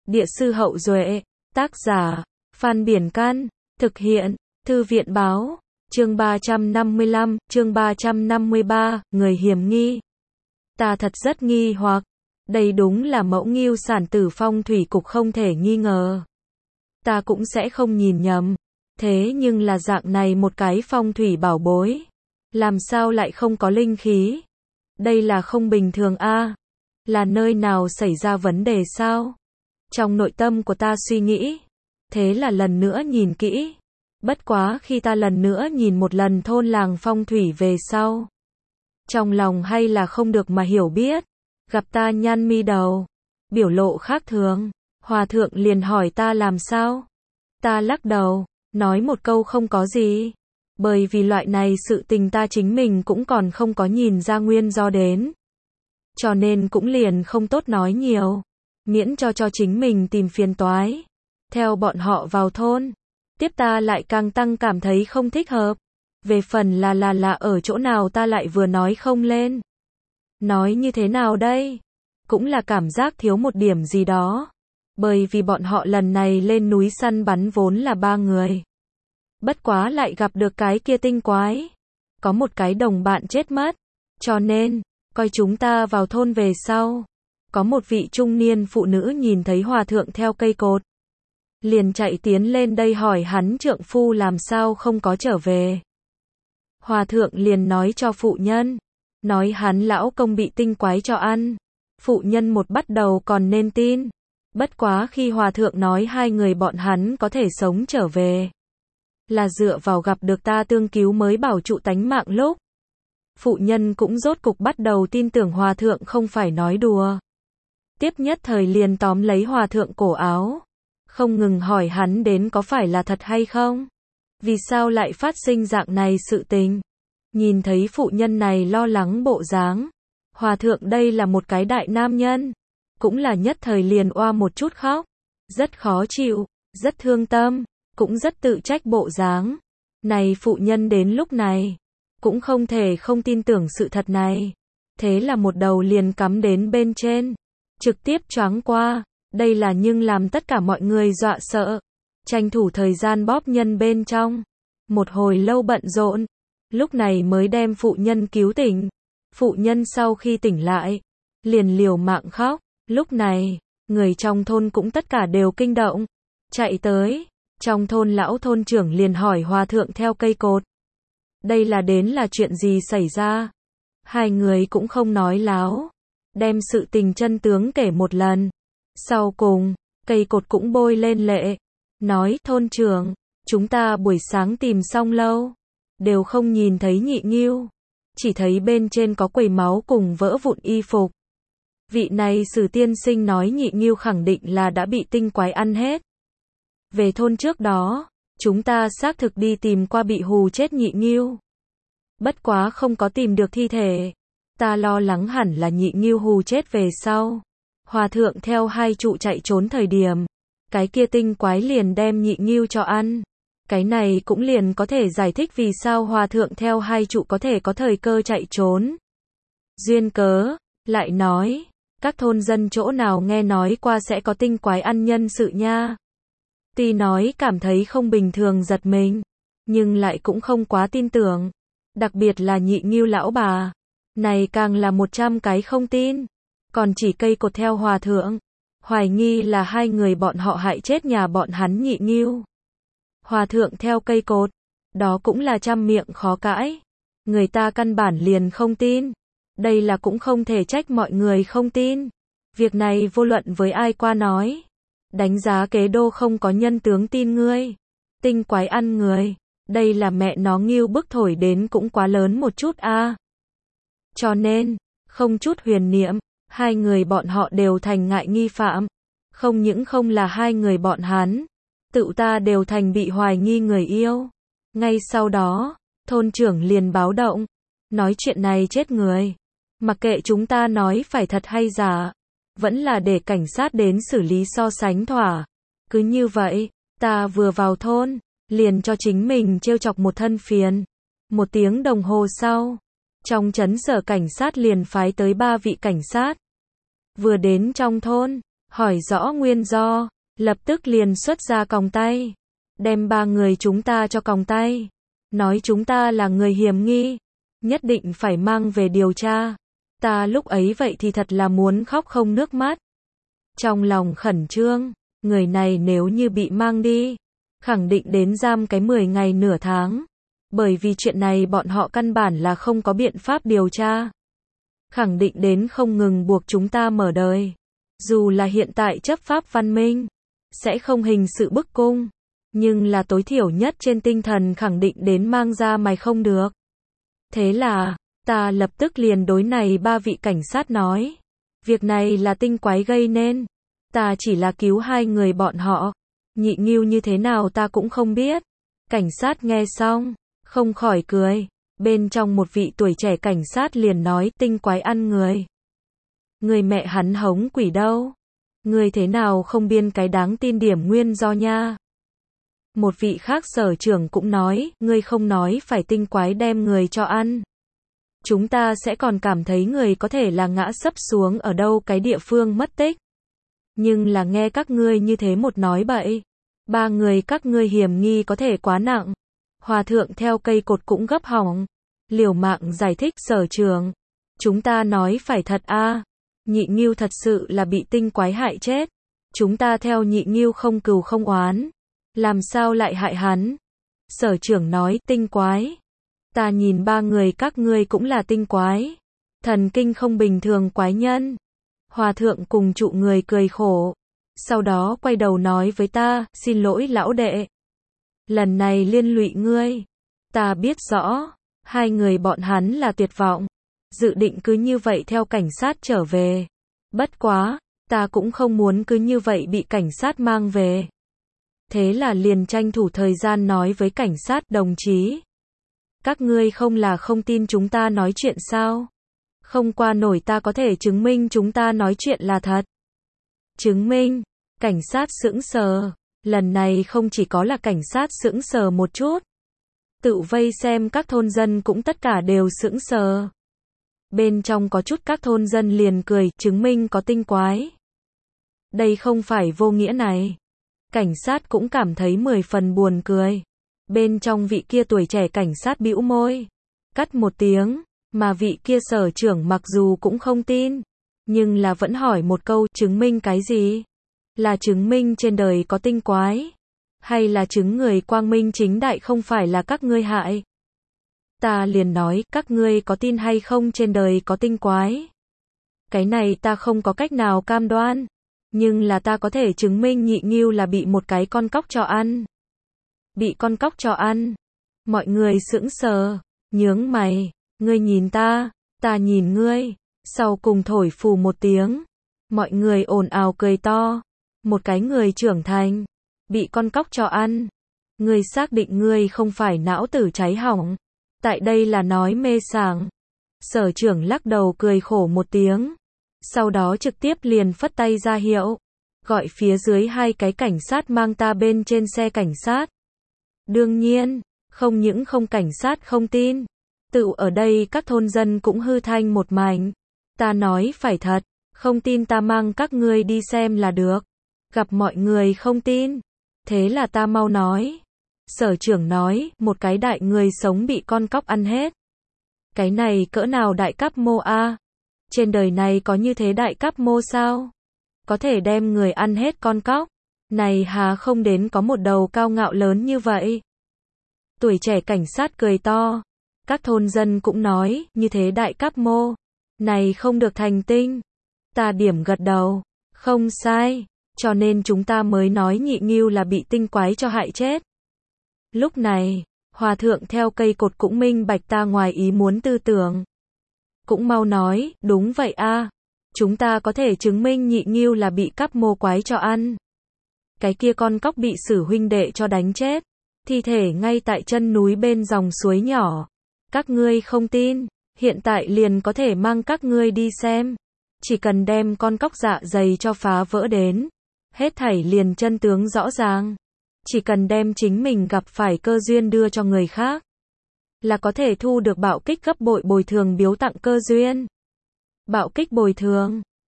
Địa sư Hậu Duệ, tác giả, Phan Biển Can, thực hiện, Thư viện Báo, chương 355, chương 353, người hiểm nghi. Ta thật rất nghi hoặc, đây đúng là mẫu Ngưu sản tử phong thủy cục không thể nghi ngờ. Ta cũng sẽ không nhìn nhầm, thế nhưng là dạng này một cái phong thủy bảo bối, làm sao lại không có linh khí? Đây là không bình thường a, là nơi nào xảy ra vấn đề sao? Trong nội tâm của ta suy nghĩ, thế là lần nữa nhìn kỹ. Bất quá khi ta lần nữa nhìn một lần thôn làng phong thủy về sau, trong lòng hay là không được mà hiểu biết, gặp ta nhăn mi đầu, biểu lộ khác thường, hòa thượng liền hỏi ta làm sao? Ta lắc đầu, nói một câu không có gì, bởi vì loại này sự tình ta chính mình cũng còn không có nhìn ra nguyên do đến, cho nên cũng liền không tốt nói nhiều, miễn cho chính mình tìm phiền toái. Theo bọn họ vào thôn, tiếp ta lại càng tăng cảm thấy không thích hợp. Về phần là ở chỗ nào ta lại vừa nói không lên. Nói như thế nào đây? Cũng là cảm giác thiếu một điểm gì đó. Bởi vì bọn họ lần này lên núi săn bắn vốn là 3 người. Bất quá lại gặp được cái kia tinh quái. Có một cái đồng bạn chết mất. Cho nên, coi chúng ta vào thôn về sau. Có một vị trung niên phụ nữ nhìn thấy hòa thượng theo cây cột, liền chạy tiến lên đây hỏi hắn trượng phu làm sao không có trở về. Hòa thượng liền nói cho phụ nhân, nói hắn lão công bị tinh quái cho ăn. Phụ nhân một bắt đầu còn nên tin. Bất quá khi hòa thượng nói hai người bọn hắn có thể sống trở về, là dựa vào gặp được ta tương cứu mới bảo trụ tánh mạng lúc. Phụ nhân cũng rốt cục bắt đầu tin tưởng hòa thượng không phải nói đùa. Tiếp nhất thời liền tóm lấy hòa thượng cổ áo, không ngừng hỏi hắn đến có phải là thật hay không? Vì sao lại phát sinh dạng này sự tình? Nhìn thấy phụ nhân này lo lắng bộ dáng, hòa thượng đây là một cái đại nam nhân, cũng là nhất thời liền oa một chút khóc, rất khó chịu, rất thương tâm, cũng rất tự trách bộ dáng. Này phụ nhân đến lúc này, cũng không thể không tin tưởng sự thật này. Thế là một đầu liền cắm đến bên trên, trực tiếp choáng qua. Đây là nhưng làm tất cả mọi người dọa sợ, tranh thủ thời gian bóp nhân bên trong. Một hồi lâu bận rộn, lúc này mới đem phụ nhân cứu tỉnh. Phụ nhân sau khi tỉnh lại, liền liều mạng khóc. Lúc này, người trong thôn cũng tất cả đều kinh động, chạy tới. Trong thôn lão thôn trưởng liền hỏi hòa thượng theo cây cột, đây là đến là chuyện gì xảy ra? Hai người cũng không nói láo, đem sự tình chân tướng kể một lần. Sau cùng, cây cột cũng bôi lên lệ, nói thôn trưởng, chúng ta buổi sáng tìm xong lâu, đều không nhìn thấy nhị Ngưu, chỉ thấy bên trên có quầy máu cùng vỡ vụn y phục. Vị này Sử tiên sinh nói nhị Ngưu khẳng định là đã bị tinh quái ăn hết. Về thôn trước đó, chúng ta xác thực đi tìm qua bị hù chết nhị Ngưu. Bất quá không có tìm được thi thể. Ta lo lắng hẳn là nhị Ngưu hù chết về sau. Hòa thượng theo hai trụ chạy trốn thời điểm, cái kia tinh quái liền đem nhị Ngưu cho ăn. Cái này cũng liền có thể giải thích vì sao hòa thượng theo hai trụ có thể có thời cơ chạy trốn. Duyên cớ, lại nói, các thôn dân chỗ nào nghe nói qua sẽ có tinh quái ăn nhân sự nha. Tuy nói cảm thấy không bình thường giật mình, nhưng lại cũng không quá tin tưởng. Đặc biệt là nhị Ngưu lão bà, này càng là 100 cái không tin. Còn chỉ cây cột theo hòa thượng, hoài nghi là hai người bọn họ hại chết nhà bọn hắn nhị Ngưu. Hòa thượng theo cây cột, đó cũng là trăm miệng khó cãi. Người ta căn bản liền không tin. Đây là cũng không thể trách mọi người không tin. Việc này vô luận với ai qua nói, đánh giá kế đô không có nhân tướng tin ngươi. Tinh quái ăn người, đây là mẹ nó Ngưu bức thổi đến cũng quá lớn một chút a. Cho nên, không chút huyền niệm, hai người bọn họ đều thành ngại nghi phạm. Không những không là hai người bọn hắn, tự ta đều thành bị hoài nghi người yêu. Ngay sau đó, thôn trưởng liền báo động, nói chuyện này chết người. Mặc kệ chúng ta nói phải thật hay giả, vẫn là để cảnh sát đến xử lý so sánh thỏa. Cứ như vậy, ta vừa vào thôn, liền cho chính mình trêu chọc một thân phiền. 1 tiếng đồng hồ sau, trong trấn sở cảnh sát liền phái tới 3 vị cảnh sát. Vừa đến trong thôn, hỏi rõ nguyên do, lập tức liền xuất ra còng tay, đem 3 người chúng ta cho còng tay, nói chúng ta là người hiểm nghi, nhất định phải mang về điều tra. Ta lúc ấy vậy thì thật là muốn khóc không nước mắt. Trong lòng khẩn trương, người này nếu như bị mang đi, khẳng định đến giam cái 10 ngày nửa tháng. Bởi vì chuyện này bọn họ căn bản là không có biện pháp điều tra. Khẳng định đến không ngừng buộc chúng ta mở đời. Dù là hiện tại chấp pháp văn minh, sẽ không hình sự bức cung, nhưng là tối thiểu nhất trên tinh thần khẳng định đến mang ra mày không được. Thế là, ta lập tức liền đối này 3 vị cảnh sát nói. Việc này là tinh quái gây nên. Ta chỉ là cứu 2 người bọn họ. Nhị Ngưu như thế nào ta cũng không biết. Cảnh sát nghe xong, không khỏi cười. Bên trong một vị tuổi trẻ cảnh sát liền nói tinh quái ăn người. Người mẹ hắn hống quỷ đâu. Người thế nào không biên cái đáng tin điểm nguyên do nha. Một vị khác sở trưởng cũng nói, ngươi không nói phải tinh quái đem người cho ăn. Chúng ta sẽ còn cảm thấy người có thể là ngã sấp xuống ở đâu cái địa phương mất tích. Nhưng là nghe các ngươi như thế một nói bậy. 3 người các ngươi hiểm nghi có thể quá nặng. Hòa thượng theo cây cột cũng gấp hỏng. Liều mạng giải thích sở trưởng. Chúng ta nói phải thật a. Nhị Ngưu thật sự là bị tinh quái hại chết. Chúng ta theo Nhị Ngưu không cừu không oán. Làm sao lại hại hắn? Sở trưởng nói tinh quái. Ta nhìn 3 người các ngươi cũng là tinh quái. Thần kinh không bình thường quái nhân. Hòa thượng cùng trụ người cười khổ. Sau đó quay đầu nói với ta, xin lỗi lão đệ. Lần này liên lụy ngươi. Ta biết rõ, 2 người bọn hắn là tuyệt vọng. Dự định cứ như vậy theo cảnh sát trở về. Bất quá, ta cũng không muốn cứ như vậy bị cảnh sát mang về. Thế là liền tranh thủ thời gian nói với cảnh sát đồng chí. Các ngươi không là không tin chúng ta nói chuyện sao? Không qua nổi ta có thể chứng minh chúng ta nói chuyện là thật. Chứng minh, cảnh sát sững sờ. Lần này không chỉ có là cảnh sát sững sờ một chút. Tự vây xem các thôn dân cũng tất cả đều sững sờ. Bên trong có chút các thôn dân liền cười, chứng minh có tinh quái. Đây không phải vô nghĩa này. Cảnh sát cũng cảm thấy 10 phần buồn cười. Bên trong vị kia tuổi trẻ cảnh sát bĩu môi. Cắt một tiếng, mà vị kia sở trưởng mặc dù cũng không tin. Nhưng là vẫn hỏi một câu, chứng minh cái gì? Là chứng minh trên đời có tinh quái? Hay là chứng người quang minh chính đại không phải là các ngươi hại? Ta liền nói, các ngươi có tin hay không trên đời có tinh quái? Cái này ta không có cách nào cam đoan. Nhưng là ta có thể chứng minh Nhị Ngưu là bị một cái con cóc cho ăn. Bị con cóc cho ăn. Mọi người sững sờ, nhướng mày, ngươi nhìn ta nhìn ngươi. Sau cùng thổi phù một tiếng. Mọi người ồn ào cười to. Một cái người trưởng thành, bị con cóc cho ăn. Ngươi xác định ngươi không phải não tử cháy hỏng. Tại đây là nói mê sảng. Sở trưởng lắc đầu cười khổ một tiếng. Sau đó trực tiếp liền phất tay ra hiệu. Gọi phía dưới 2 cái cảnh sát mang ta bên trên xe cảnh sát. Đương nhiên, không những không cảnh sát không tin. Tự ở đây các thôn dân cũng hư thanh một mảnh. Ta nói phải thật, không tin ta mang các ngươi đi xem là được. Gặp mọi người không tin. Thế là ta mau nói. Sở trưởng nói, một cái đại người sống bị con cóc ăn hết. Cái này cỡ nào đại cáp mô a? Trên đời này có như thế đại cáp mô sao? Có thể đem người ăn hết con cóc. Này hà không đến có một đầu cao ngạo lớn như vậy. Tuổi trẻ cảnh sát cười to. Các thôn dân cũng nói, như thế đại cáp mô. Này không được thành tinh. Ta điểm gật đầu. Không sai. Cho nên chúng ta mới nói Nhị Ngưu là bị tinh quái cho hại chết. Lúc này, hòa thượng theo cây cột cũng minh bạch ta ngoài ý muốn tư tưởng. Cũng mau nói, đúng vậy a. Chúng ta có thể chứng minh Nhị Ngưu là bị cắp mô quái cho ăn. Cái kia con cóc bị Sử huynh đệ cho đánh chết. Thi thể ngay tại chân núi bên dòng suối nhỏ. Các ngươi không tin, hiện tại liền có thể mang các ngươi đi xem. Chỉ cần đem con cóc dạ dày cho phá vỡ đến. Hết thảy liền chân tướng rõ ràng. Chỉ cần đem chính mình gặp phải cơ duyên đưa cho người khác. Là có thể thu được bạo kích gấp bội bồi thường biếu tặng cơ duyên. Bạo kích bồi thường.